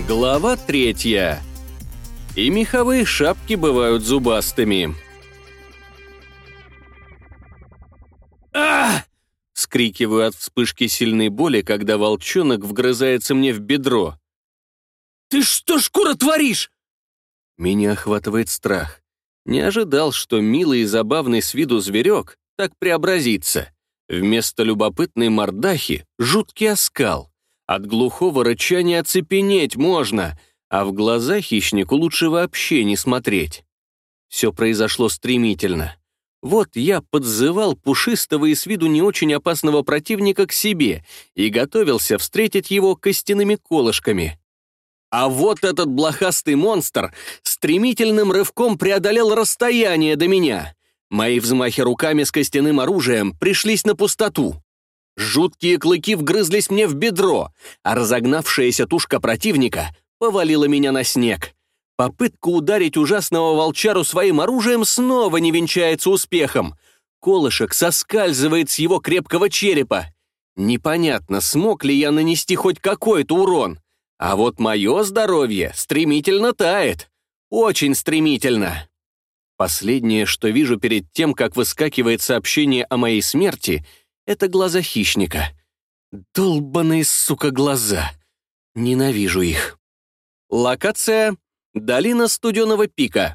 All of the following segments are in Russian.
Глава 3. И меховые шапки бывают зубастыми. «Ах!» — вскрикиваю от вспышки сильной боли, когда волчонок вгрызается мне в бедро. «Ты что, шкура, творишь?» Меня охватывает страх. Не ожидал, что милый и забавный с виду зверек так преобразится. Вместо любопытной мордахи — жуткий оскал. От глухого рычания оцепенеть можно, а в глаза хищнику лучше вообще не смотреть. Все произошло стремительно. Вот я подзывал пушистого и с виду не очень опасного противника к себе и готовился встретить его костяными колышками. А вот этот блохастый монстр стремительным рывком преодолел расстояние до меня. Мои взмахи руками с костяным оружием пришлись на пустоту. Жуткие клыки вгрызлись мне в бедро, а разогнавшаяся тушка противника повалила меня на снег. Попытка ударить ужасного волчару своим оружием снова не венчается успехом. Колышек соскальзывает с его крепкого черепа. Непонятно, смог ли я нанести хоть какой-то урон. А вот мое здоровье стремительно тает. Очень стремительно. Последнее, что вижу перед тем, как выскакивает сообщение о моей смерти, это глаза хищника. Долбаные, сука, глаза. Ненавижу их. Локация — долина Студеного пика.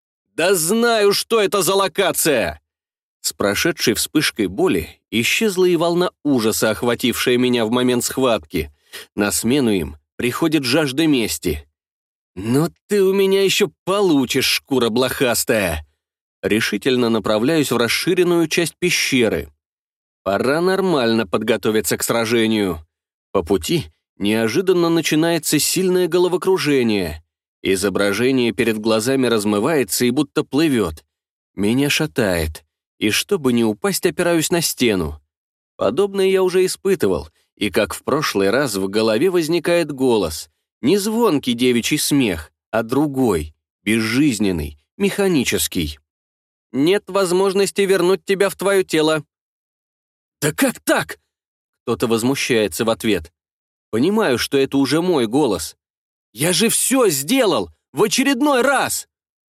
Да знаю, что это за локация! С прошедшей вспышкой боли исчезла и волна ужаса, охватившая меня в момент схватки. На смену им приходит жажда мести. «Ну ты у меня еще получишь, шкура блохастая!» Решительно направляюсь в расширенную часть пещеры. Пора нормально подготовиться к сражению. По пути неожиданно начинается сильное головокружение. Изображение перед глазами размывается и будто плывет. Меня шатает, и чтобы не упасть, опираюсь на стену. Подобное я уже испытывал, и как в прошлый раз в голове возникает голос. Не звонкий девичий смех, а другой, безжизненный, механический. «Нет возможности вернуть тебя в твое тело». «Да как так?» Кто-то возмущается в ответ. Понимаю, что это уже мой голос. «Я же все сделал! В очередной раз!»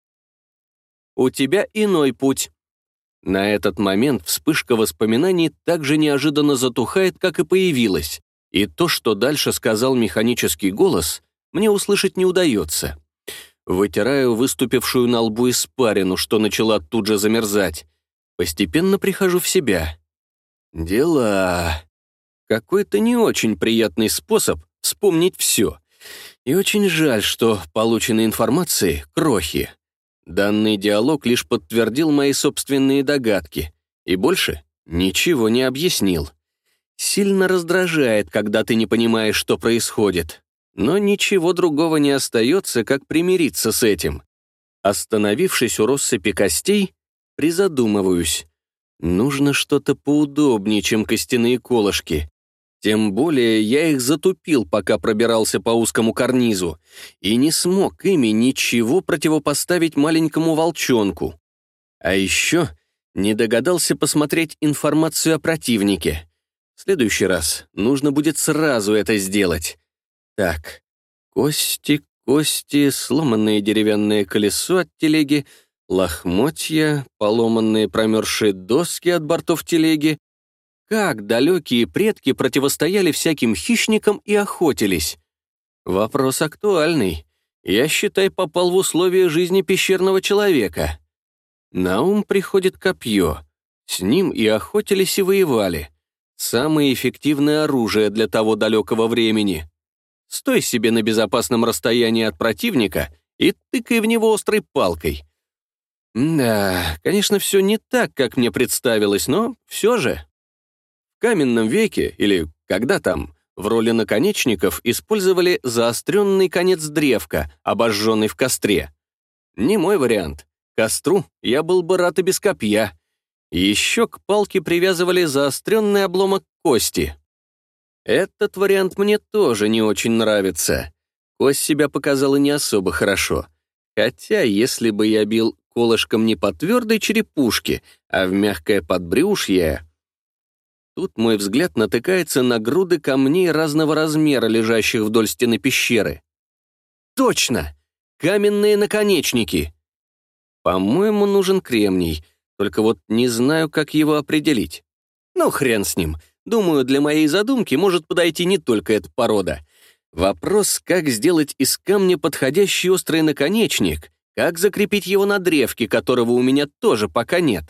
«У тебя иной путь». На этот момент вспышка воспоминаний так же неожиданно затухает, как и появилась, и то, что дальше сказал механический голос, мне услышать не удается. Вытираю выступившую на лбу испарину, что начала тут же замерзать. Постепенно прихожу в себя. Дела. Какой-то не очень приятный способ вспомнить все. И очень жаль, что полученной информации крохи. Данный диалог лишь подтвердил мои собственные догадки, и больше ничего не объяснил. Сильно раздражает, когда ты не понимаешь, что происходит. Но ничего другого не остается, как примириться с этим. Остановившись у россыпи костей, призадумываюсь. Нужно что-то поудобнее, чем костяные колышки. Тем более я их затупил, пока пробирался по узкому карнизу, и не смог ими ничего противопоставить маленькому волчонку. А еще не догадался посмотреть информацию о противнике. В следующий раз нужно будет сразу это сделать. Так, кости, сломанное деревянное колесо от телеги, лохмотья, поломанные промерзшие доски от бортов телеги. Как далекие предки противостояли всяким хищникам и охотились? Вопрос актуальный. Я, считай, попал в условия жизни пещерного человека. На ум приходит копье. С ним и охотились, и воевали. Самое эффективное оружие для того далекого времени. Стой себе на безопасном расстоянии от противника и тыкай в него острой палкой. Да, конечно, все не так, как мне представилось, но все же. В каменном веке, или когда там, в роли наконечников использовали заостренный конец древка, обожженный в костре. Не мой вариант. К костру я был бы рад и без копья. Еще к палке привязывали заостренный обломок кости. Этот вариант мне тоже не очень нравится. Кость себя показала не особо хорошо. Хотя, если бы я бил колышком не по твердой черепушке, а в мягкое подбрюшье... Тут мой взгляд натыкается на груды камней разного размера, лежащих вдоль стены пещеры. точно! Каменные наконечники. По-моему, нужен кремний, только вот не знаю, как его определить. Ну, хрен с ним. Думаю, для моей задумки может подойти не только эта порода. Вопрос, как сделать из камня подходящий острый наконечник, как закрепить его на древке, которого у меня тоже пока нет.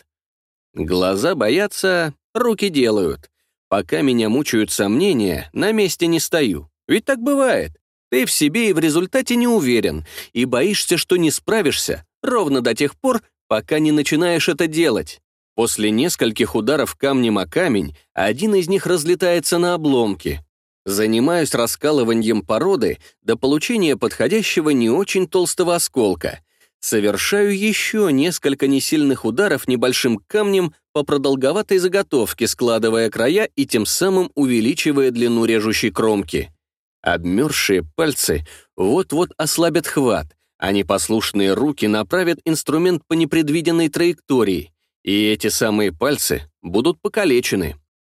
Глаза боятся, руки делают. Пока меня мучают сомнения, на месте не стою. Ведь так бывает. Ты в себе и в результате не уверен, и боишься, что не справишься, ровно до тех пор, пока не начинаешь это делать. После нескольких ударов камнем о камень, один из них разлетается на обломки. Занимаюсь раскалыванием породы до получения подходящего не очень толстого осколка. Совершаю еще несколько несильных ударов небольшим камнем по продолговатой заготовке, складывая края и тем самым увеличивая длину режущей кромки. Обмерзшие пальцы вот-вот ослабят хват, а непослушные руки направят инструмент по непредвиденной траектории, и эти самые пальцы будут покалечены.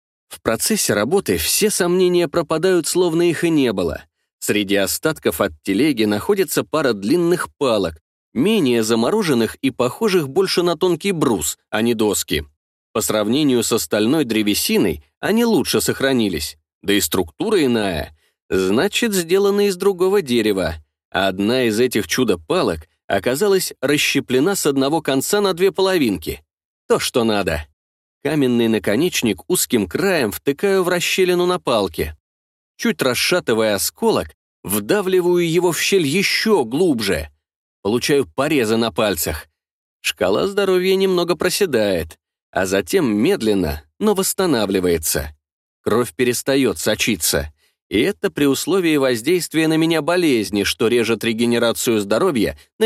В процессе работы все сомнения пропадают, словно их и не было. Среди остатков от телеги находится пара длинных палок, менее замороженных и похожих больше на тонкий брус, а не доски. По сравнению с остальной древесиной они лучше сохранились, да и структура иная. Значит, сделаны из другого дерева. Одна из этих чудо-палок оказалась расщеплена с одного конца на две половинки. То, что надо. Каменный наконечник узким краем втыкаю в расщелину на палке. Чуть расшатывая осколок, вдавливаю его в щель еще глубже. Получаю порезы на пальцах. Шкала здоровья немного проседает, а затем медленно, но восстанавливается. Кровь перестает сочиться. И это при условии воздействия на меня болезни, что режет регенерацию здоровья на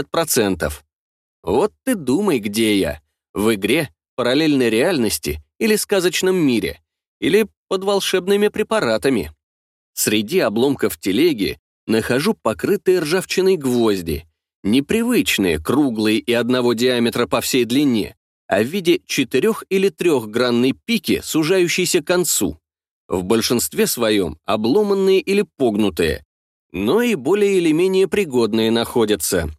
50%. Вот ты думай, где я. В игре, параллельной реальности или сказочном мире, или под волшебными препаратами. Среди обломков телеги нахожу покрытые ржавчиной гвозди. Непривычные, круглые и одного диаметра по всей длине, а в виде 4- или 3-гранной пики, сужающейся к концу. В большинстве своем обломанные или погнутые, но и более или менее пригодные находятся.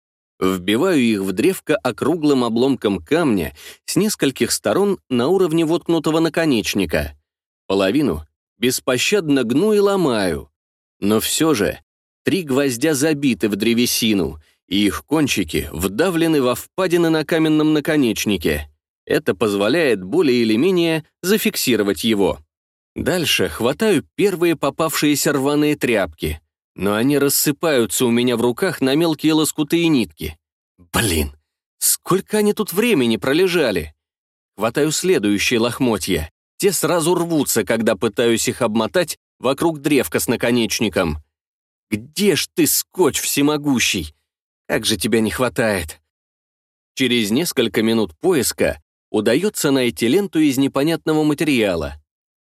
Вбиваю их в древко округлым обломком камня с нескольких сторон на уровне воткнутого наконечника. Половину беспощадно гну и ломаю. Но все же 3 гвоздя забиты в древесину, и их кончики вдавлены во впадины на каменном наконечнике. Это позволяет более или менее зафиксировать его. Дальше хватаю первые попавшиеся рваные тряпки, но они рассыпаются у меня в руках на мелкие лоскуты и нитки. Блин, сколько они тут времени пролежали? Хватаю следующие лохмотья. Те сразу рвутся, когда пытаюсь их обмотать вокруг древка с наконечником. Где ж ты, скотч всемогущий? Как же тебя не хватает? Через несколько минут поиска удается найти ленту из непонятного материала.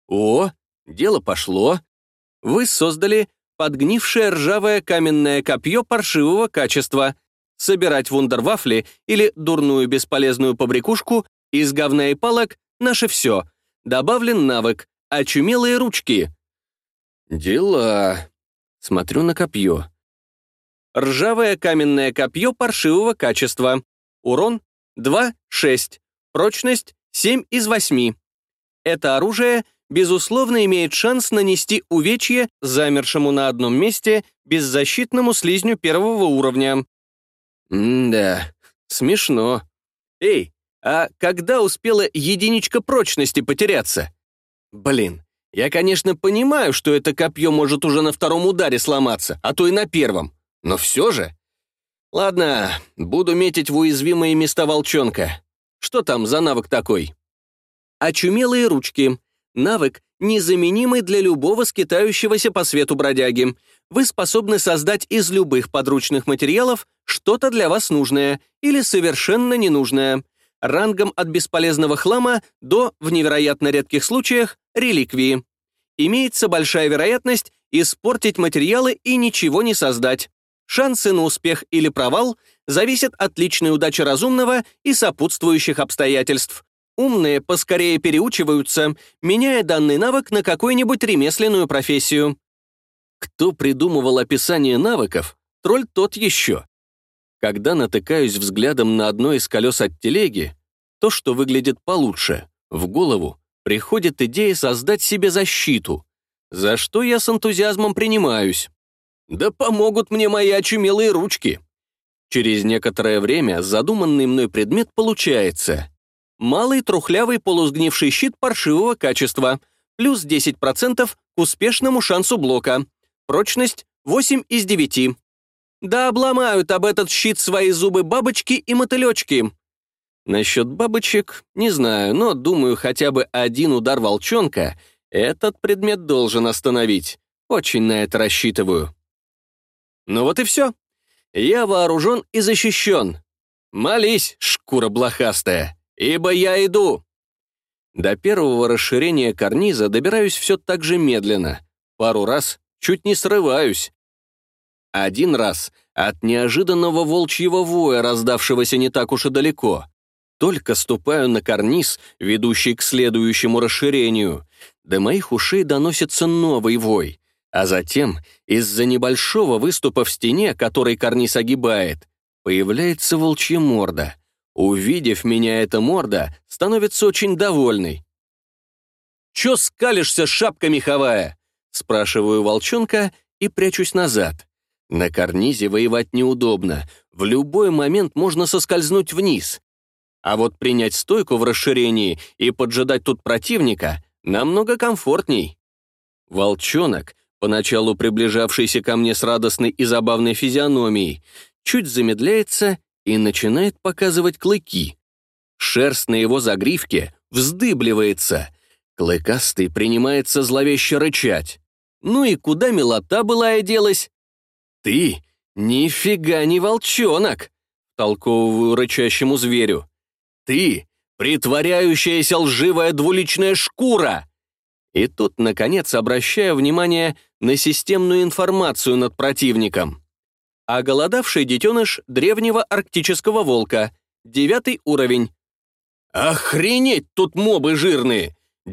О, дело пошло. Вы создали подгнившее ржавое каменное копье паршивого качества. Собирать вундервафли или дурную бесполезную побрякушку из говна и палок — наше все. Добавлен навык «Очумелые ручки». Дела. Смотрю на копье. Ржавое каменное копье паршивого качества. Урон 2-6. Прочность 7 из 8. Это оружие, безусловно, имеет шанс нанести увечье замершему на одном месте беззащитному слизню 1-го уровня. Да, смешно. Эй, а когда успела единичка прочности потеряться? Блин, я, конечно, понимаю, что это копье может уже на 2-м ударе сломаться, а то и на 1-м, но все же. Ладно, буду метить в уязвимые места волчонка. Что там за навык такой? Очумелые ручки. Навык, незаменимый для любого скитающегося по свету бродяги. Вы способны создать из любых подручных материалов что-то для вас нужное или совершенно ненужное. Рангом от бесполезного хлама до, в невероятно редких случаях, реликвии. Имеется большая вероятность испортить материалы и ничего не создать. Шансы на успех или провал зависят от личной удачи разумного и сопутствующих обстоятельств. Умные поскорее переучиваются, меняя данный навык на какую-нибудь ремесленную профессию. Кто придумывал описание навыков, тролль тот еще. Когда натыкаюсь взглядом на одно из колес от телеги, то, что выглядит получше, в голову приходит идея создать себе защиту, за что я с энтузиазмом принимаюсь. Да помогут мне мои очумелые ручки. Через некоторое время задуманный мной предмет получается. Малый трухлявый полусгнивший щит паршивого качества, плюс 10% к успешному шансу блока. Прочность 8 из 9. Да обломают об этот щит свои зубы бабочки и мотылечки. Насчет бабочек не знаю, но, думаю, хотя бы один удар волчонка этот предмет должен остановить. Очень на это рассчитываю. Ну вот и все. Я вооружен и защищен. Молись, шкура блохастая, ибо я иду. До первого расширения карниза добираюсь все так же медленно. Пару раз чуть не срываюсь. Один раз от неожиданного волчьего воя, раздавшегося не так уж и далеко. Только ступаю на карниз, ведущий к следующему расширению. До моих ушей доносится новый вой. А затем, из-за небольшого выступа в стене, который карниз огибает, появляется волчья морда. Увидев меня, эта морда становится очень довольной. «Чё скалишься, шапка меховая?» Спрашиваю волчонка и прячусь назад. На карнизе воевать неудобно. В любой момент можно соскользнуть вниз. А вот принять стойку в расширении и поджидать тут противника намного комфортней. Волчонок, поначалу приближавшийся ко мне с радостной и забавной физиономией, чуть замедляется и начинает показывать клыки. Шерсть на его загривке вздыбливается. Клыкастый принимается зловеще рычать. Ну и куда милота былая делась? «Ты нифига не волчонок!» — толковываю рычащему зверю. «Ты притворяющаяся лживая двуличная шкура!» И тут, наконец, обращаю внимание на системную информацию над противником. Оголодавший детеныш древнего арктического волка, 9 уровень. Охренеть, тут мобы жирные!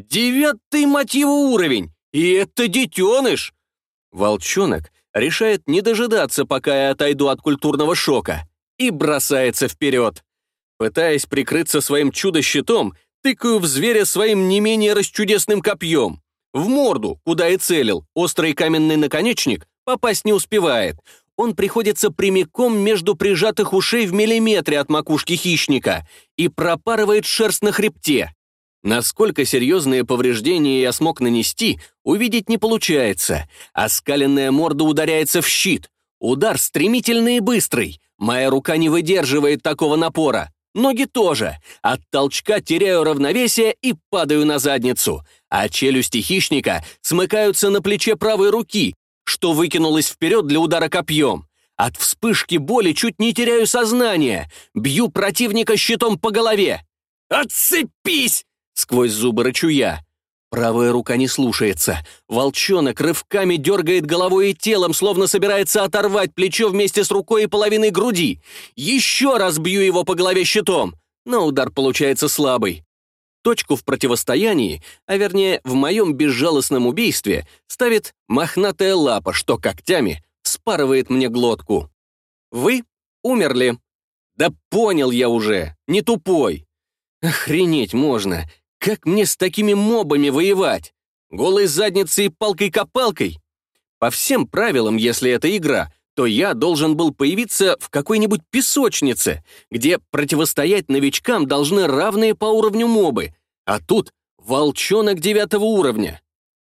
9, мать его, уровень! И это детеныш! Волчонок решает не дожидаться, пока я отойду от культурного шока, и бросается вперед. Пытаясь прикрыться своим чудо-щитом, тыкаю в зверя своим не менее расчудесным копьем. В морду, куда и целил, острый каменный наконечник попасть не успевает. Он приходится прямиком между прижатых ушей в миллиметре от макушки хищника и пропарывает шерсть на хребте. Насколько серьезные повреждения я смог нанести, увидеть не получается. Оскаленная морда ударяется в щит. Удар стремительный и быстрый. Моя рука не выдерживает такого напора. Ноги тоже. От толчка теряю равновесие и падаю на задницу. А челюсти хищника смыкаются на плече правой руки, что выкинулось вперед для удара копьем. От вспышки боли чуть не теряю сознание. Бью противника щитом по голове. «Отцепись!» — сквозь зубы рычу я. Правая рука не слушается. Волчонок рывками дергает головой и телом, словно собирается оторвать плечо вместе с рукой и половиной груди. Еще раз бью его по голове щитом, но удар получается слабый. Точку в противостоянии, а вернее в моем безжалостном убийстве, ставит мохнатая лапа, что когтями вспарывает мне глотку. Вы умерли. Да понял я уже, не тупой. Охренеть можно. Как мне с такими мобами воевать? Голой задницей и палкой-копалкой? По всем правилам, если это игра, то я должен был появиться в какой-нибудь песочнице, где противостоять новичкам должны равные по уровню мобы, а тут волчонок 9 уровня.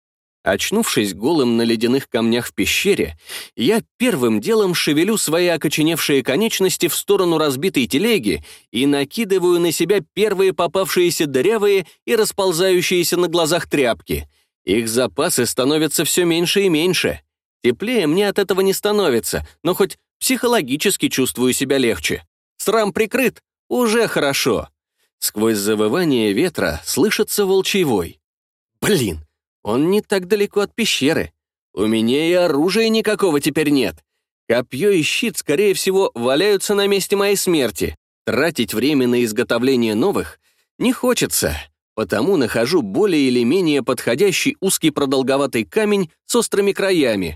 Очнувшись голым на ледяных камнях в пещере, я первым делом шевелю свои окоченевшие конечности в сторону разбитой телеги и накидываю на себя первые попавшиеся дырявые и расползающиеся на глазах тряпки. Их запасы становятся все меньше и меньше. Теплее мне от этого не становится, но хоть психологически чувствую себя легче. Срам прикрыт, уже хорошо. Сквозь завывание ветра слышится волчий вой. Блин! Он не так далеко от пещеры. У меня и оружия никакого теперь нет. Копье и щит, скорее всего, валяются на месте моей смерти. Тратить время на изготовление новых не хочется, потому нахожу более или менее подходящий узкий продолговатый камень с острыми краями.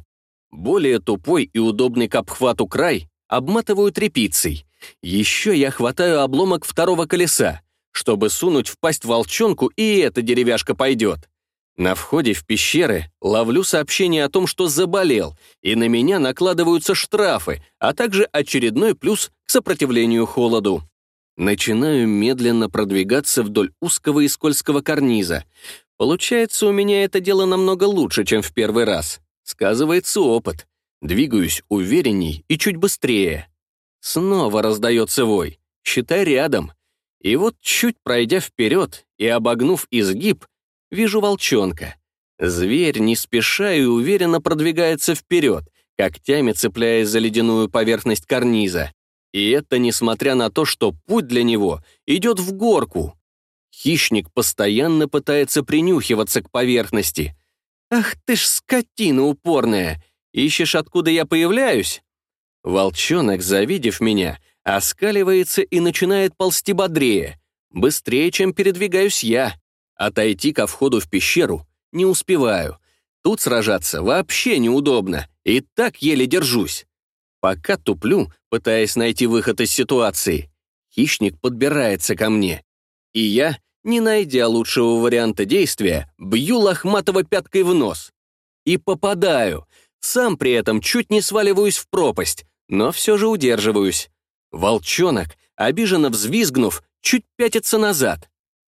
Более тупой и удобный к обхвату край обматываю тряпицей. Еще я хватаю обломок второго колеса, чтобы сунуть в пасть волчонку, и эта деревяшка пойдет. На входе в пещеры ловлю сообщение о том, что заболел, и на меня накладываются штрафы, а также очередной плюс к сопротивлению холоду. Начинаю медленно продвигаться вдоль узкого и скользкого карниза. Получается, у меня это дело намного лучше, чем в первый раз. Сказывается опыт. Двигаюсь уверенней и чуть быстрее. Снова раздается вой. Считай рядом. И вот чуть пройдя вперед и обогнув изгиб, вижу волчонка. Зверь не спеша и уверенно продвигается вперед, когтями цепляясь за ледяную поверхность карниза. И это несмотря на то, что путь для него идет в горку. Хищник постоянно пытается принюхиваться к поверхности. «Ах ты ж скотина упорная! Ищешь, откуда я появляюсь?» Волчонок, завидев меня, оскаливается и начинает ползти бодрее, быстрее, чем передвигаюсь я. Отойти ко входу в пещеру не успеваю. Тут сражаться вообще неудобно, и так еле держусь. Пока туплю, пытаясь найти выход из ситуации, хищник подбирается ко мне, и я, не найдя лучшего варианта действия, бью лохматого пяткой в нос. И попадаю. Сам при этом чуть не сваливаюсь в пропасть, но все же удерживаюсь. Волчонок, обиженно взвизгнув, чуть пятится назад.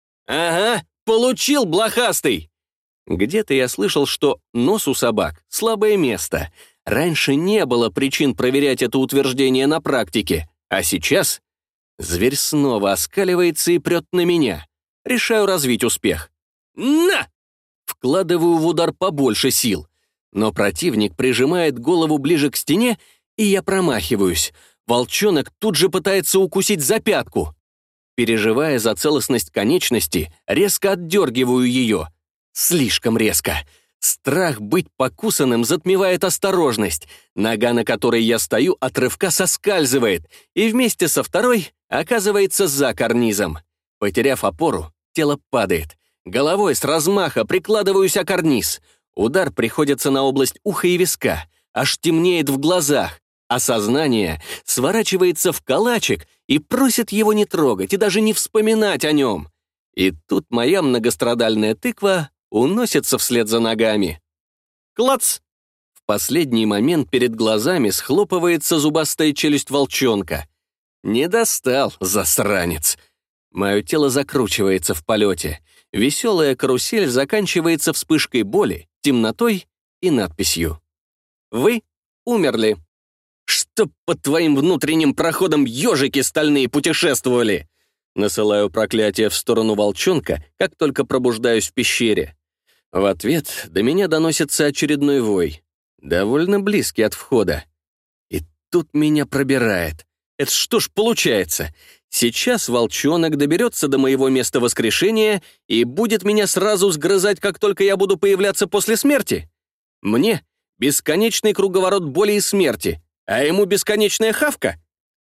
«Ага, получил, блохастый!» Где-то я слышал, что нос у собак — слабое место. Раньше не было причин проверять это утверждение на практике, а сейчас зверь снова оскаливается и прет на меня. Решаю развить успех. «На!» Вкладываю в удар побольше сил, но противник прижимает голову ближе к стене, и я промахиваюсь. Волчонок тут же пытается укусить за пятку. Переживая за целостность конечности, резко отдергиваю ее. Слишком резко. Страх быть покусанным затмевает осторожность. Нога, на которой я стою, от рывка соскальзывает, и вместе со второй оказывается за карнизом. Потеряв опору, тело падает. Головой с размаха прикладываюсь о карниз. Удар приходится на область уха и виска. Аж темнеет в глазах, а сознание сворачивается в калачик и просит его не трогать и даже не вспоминать о нем. И тут моя многострадальная тыква уносится вслед за ногами. Клац! В последний момент перед глазами схлопывается зубастая челюсть волчонка. Не достал, засранец. Мое тело закручивается в полете. Веселая карусель заканчивается вспышкой боли, темнотой и надписью: «Вы умерли». «Чтоб под твоим внутренним проходом ежики стальные путешествовали!» Насылаю проклятие в сторону волчонка, как только пробуждаюсь в пещере. В ответ до меня доносится очередной вой, довольно близкий от входа. И тут меня пробирает. Это что ж получается? Сейчас волчонок доберется до моего места воскрешения и будет меня сразу сгрызать, как только я буду появляться после смерти? Мне бесконечный круговорот боли и смерти, а ему бесконечная хавка?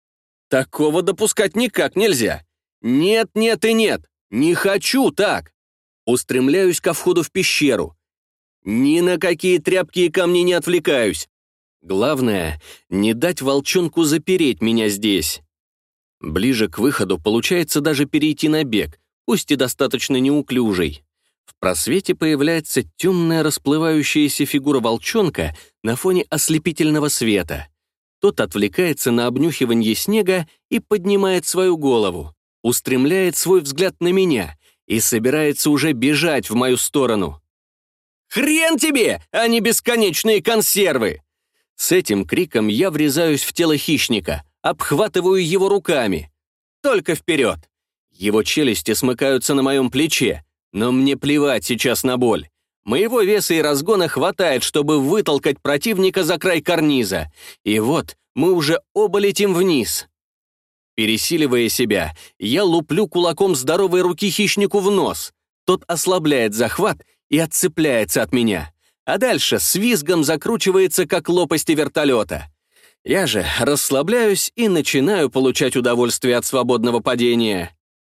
Такого допускать никак нельзя. Нет, нет и нет. Не хочу так. Устремляюсь ко входу в пещеру. Ни на какие тряпки и камни не отвлекаюсь. Главное, не дать волчонку запереть меня здесь. Ближе к выходу получается даже перейти на бег, пусть и достаточно неуклюжий. В просвете появляется темная расплывающаяся фигура волчонка на фоне ослепительного света. Тот отвлекается на обнюхивание снега и поднимает свою голову, устремляет свой взгляд на меня и собирается уже бежать в мою сторону. «Хрен тебе, а не бесконечные консервы!» С этим криком я врезаюсь в тело хищника, обхватываю его руками. Только вперед. Его челюсти смыкаются на моем плече, но мне плевать сейчас на боль. Моего веса и разгона хватает, чтобы вытолкать противника за край карниза. И вот мы уже оба летим вниз. Пересиливая себя, я луплю кулаком здоровой руки хищнику в нос. Тот ослабляет захват и отцепляется от меня. А дальше с визгом закручивается, как лопасти вертолета. Я же расслабляюсь и начинаю получать удовольствие от свободного падения.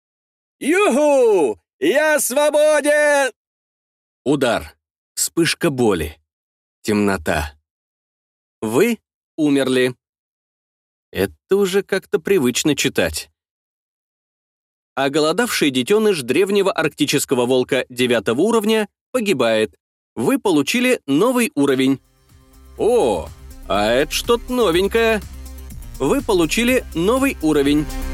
«Юху! Я свободен!» Удар. Вспышка боли. Темнота. Вы умерли. Это уже как-то привычно читать. Оголодавший детеныш древнего арктического волка 9 уровня погибает. Вы получили новый уровень. О, а это что-то новенькое. Вы получили новый уровень.